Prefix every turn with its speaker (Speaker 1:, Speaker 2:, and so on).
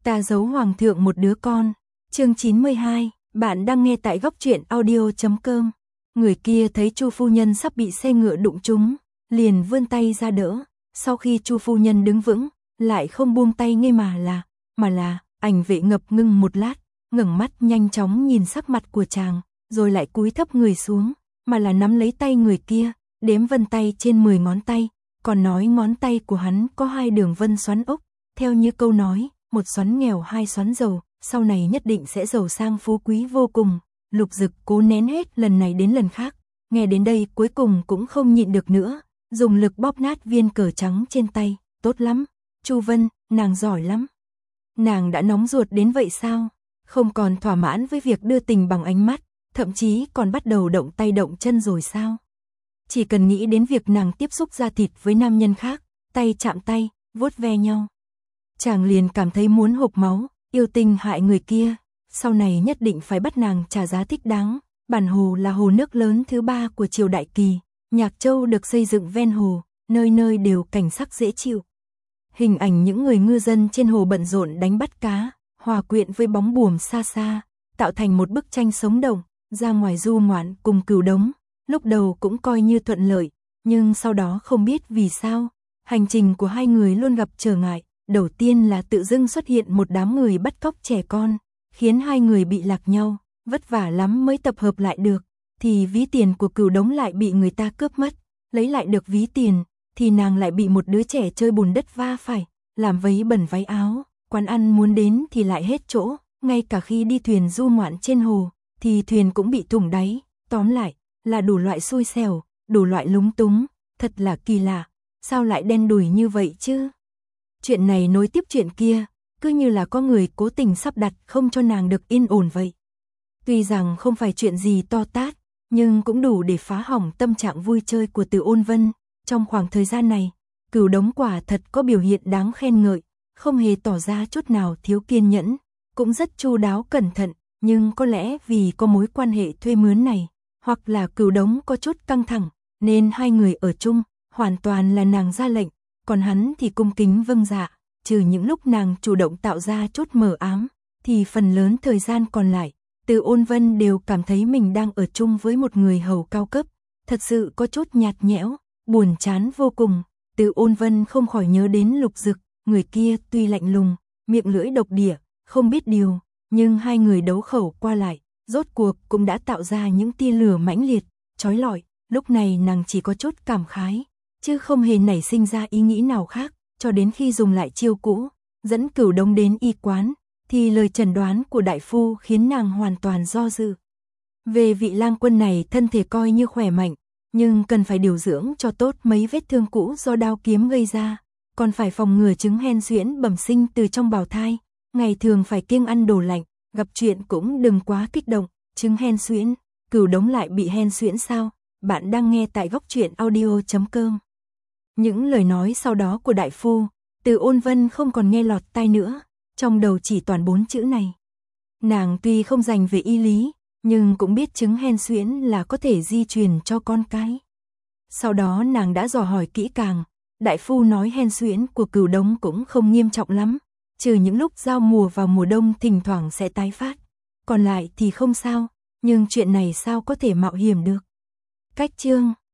Speaker 1: Ta giấu hoàng thượng một đứa con. Chương 92, bạn đang nghe tại góc truyện audio.com. Người kia thấy Chu phu nhân sắp bị xe ngựa đụng trúng, liền vươn tay ra đỡ. Sau khi Chu phu nhân đứng vững, lại không buông tay ngay mà là, Ảnh Vệ ngập ngừng một lát, ngẩng mắt nhanh chóng nhìn sắc mặt của chàng, rồi lại cúi thấp người xuống, mà là nắm lấy tay người kia, đếm vân tay trên 10 ngón tay, còn nói ngón tay của hắn có 2 đường vân xoắn ốc, theo như câu nói, một xoắn nghèo 2 xoắn giàu, sau này nhất định sẽ giàu sang phú quý vô cùng. Lục Dực cố nén hết lần này đến lần khác, nghe đến đây cuối cùng cũng không nhịn được nữa, dùng lực bóp nát viên cờ trắng trên tay. Tốt lắm, Chu Vân, nàng giỏi lắm. Nàng đã nóng ruột đến vậy sao? Không còn thỏa mãn với việc đưa tình bằng ánh mắt, thậm chí còn bắt đầu động tay động chân rồi sao? Chỉ cần nghĩ đến việc nàng tiếp xúc da thịt với nam nhân khác, tay chạm tay, vuốt ve nhau, chàng liền cảm thấy muốn hộc máu. Yêu tình hại người kia, sau này nhất định phải bắt nàng trả giá thích đáng. Bản hồ là hồ nước lớn thứ 3 của triều Đại Kỳ, Nhạc Châu được xây dựng ven hồ, nơi nơi đều cảnh sắc dễ chịu. Hình ảnh những người ngư dân trên hồ bận rộn đánh bắt cá, hòa quyện với bóng buồm xa xa, tạo thành một bức tranh sống động. Ra ngoài du ngoạn cùng Cửu Đống, lúc đầu cũng coi như thuận lợi, nhưng sau đó không biết vì sao, hành trình của hai người luôn gặp trở ngại. Đầu tiên là tự dưng xuất hiện một đám người bắt cóc trẻ con, khiến hai người bị lạc nhau, vất vả lắm mới tập hợp lại được, thì ví tiền của Cửu Đống lại bị người ta cướp mất, lấy lại được ví tiền, thì nàng lại bị một đứa trẻ chơi bùn đất va phải, làm vấy bẩn váy áo, quán ăn muốn đến thì lại hết chỗ, ngay cả khi đi thuyền du ngoạn trên hồ, thì thuyền cũng bị thủng đáy, tóm lại, là đủ loại xui xẻo, đủ loại lúng túng, thật là kỳ lạ, sao lại đen đủi như vậy chứ? Chuyện này nối tiếp chuyện kia, cứ như là có người cố tình sắp đặt không cho nàng được yên ổn vậy. Tuy rằng không phải chuyện gì to tát, nhưng cũng đủ để phá hỏng tâm trạng vui chơi của Từ Ôn Vân. Trong khoảng thời gian này, Cửu Đống quả thật có biểu hiện đáng khen ngợi, không hề tỏ ra chút nào thiếu kiên nhẫn, cũng rất chu đáo cẩn thận, nhưng có lẽ vì có mối quan hệ thuê mướn này, hoặc là Cửu Đống có chút căng thẳng, nên hai người ở chung, hoàn toàn là nàng ra lệnh. Còn hắn thì cung kính vâng dạ, trừ những lúc nàng chủ động tạo ra chút mờ ám, thì phần lớn thời gian còn lại, Từ Ôn Vân đều cảm thấy mình đang ở chung với một người hầu cao cấp, thật sự có chút nhạt nhẽo, buồn chán vô cùng. Từ Ôn Vân không khỏi nhớ đến Lục Dực, người kia tuy lạnh lùng, miệng lưỡi độc địa, không biết điều, nhưng hai người đấu khẩu qua lại, rốt cuộc cũng đã tạo ra những tia lửa mãnh liệt, chói lọi. Lúc này nàng chỉ có chút cảm khái, chứ không hề nảy sinh ra ý nghĩ nào khác, cho đến khi dùng lại chiêu cũ, dẫn Cửu Đống đến y quán, thì lời chẩn đoán của đại phu khiến nàng hoàn toàn do dự. Về vị lang quân này thân thể coi như khỏe mạnh, nhưng cần phải điều dưỡng cho tốt mấy vết thương cũ do đao kiếm gây ra, còn phải phòng ngừa chứng hen suyễn bẩm sinh từ trong bào thai, ngày thường phải kiêng ăn đồ lạnh, gặp chuyện cũng đừng quá kích động. Chứng hen suyễn, Cửu Đống lại bị hen suyễn sao? Bạn đang nghe tại góc truyện audio.com. Những lời nói sau đó của đại phu, Từ Ôn Vân không còn nghe lọt tai nữa, trong đầu chỉ toàn 4 chữ này. Nàng tuy không dành về y lý, nhưng cũng biết chứng hen suyễn là có thể di truyền cho con cái. Sau đó nàng đã dò hỏi kỹ càng, đại phu nói hen suyễn của Cửu Đống cũng không nghiêm trọng lắm, trừ những lúc giao mùa vào mùa đông thỉnh thoảng sẽ tái phát, còn lại thì không sao, nhưng chuyện này sao có thể mạo hiểm được. Cách chương